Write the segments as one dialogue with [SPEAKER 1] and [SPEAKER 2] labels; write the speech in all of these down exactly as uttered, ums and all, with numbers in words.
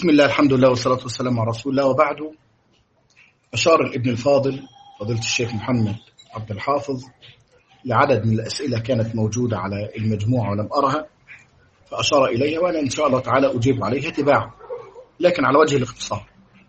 [SPEAKER 1] بسم الله الحمد لله والصلاة والسلام على رسول الله، وبعد. أشار الابن الفاضل فضيلة الشيخ محمد عبد الحافظ لعدد من الأسئلة كانت موجودة على المجموعة ولم أرها، فأشار إليها وأنا إن شاء الله تعالى أجيب عليها تباعا، لكن على وجه الاختصار.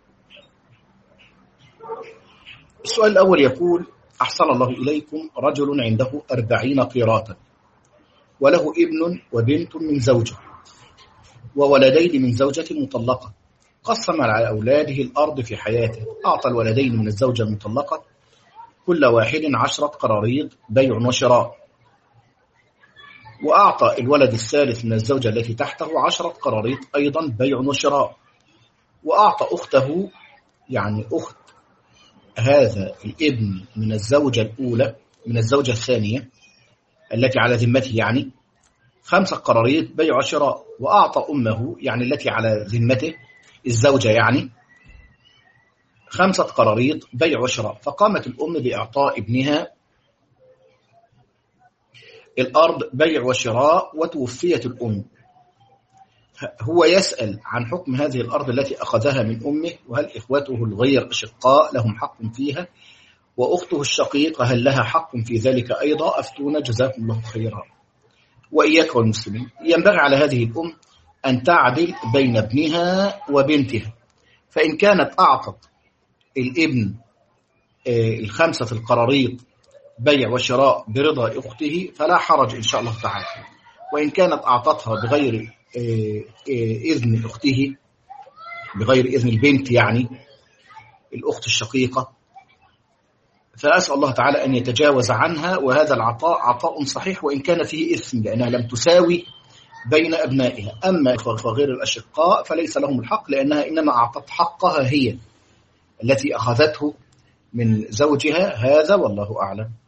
[SPEAKER 1] السؤال الأول يقول: أحسن الله إليكم، رجل عنده أربعين قيراطا وله ابن وبنت من زوجة وولدين من زوجة مطلقة، قسم على أولاده الأرض في حياته، أعطى الولدين من الزوجة المطلقة كل واحد عشرة قراريط بيع وشراء، وأعطى الولد الثالث من الزوجة التي تحته عشرة قراريط أيضا بيع وشراء، وأعطى أخته يعني أخت هذا الابن من الزوجة الأولى من الزوجة الثانية التي على ذمته يعني خمسة قراريط بيع وشراء، وأعطى أمه يعني التي على ذمته الزوجة يعني خمسة قراريط بيع وشراء. فقامت الأم بإعطاء ابنها الأرض بيع وشراء وتوفيت الأم. هو يسأل عن حكم هذه الأرض التي أخذها من أمه، وهل إخوته الغير أشقاء لهم حق فيها، وأخته الشقيقة هل لها حق في ذلك أيضا؟ أفتونا جزاكم الله خيرا وإياك والمسلمين. ينبغي على هذه الأم أن تعدل بين ابنها وبنتها، فإن كانت أعطت الابن الخمسة القراريط بيع وشراء برضا أخته فلا حرج إن شاء الله تعالى، وإن كانت أعطتها بغير إذن أخته، بغير إذن البنت يعني الأخت الشقيقة، فأسأل الله تعالى أن يتجاوز عنها، وهذا العطاء عطاء صحيح وإن كان فيه إثم لأنها لم تساوي بين أبنائها. أما غير الأشقاء فليس لهم الحق، لأنها إنما أعطت حقها هي التي أخذته من زوجها. هذا والله أعلم.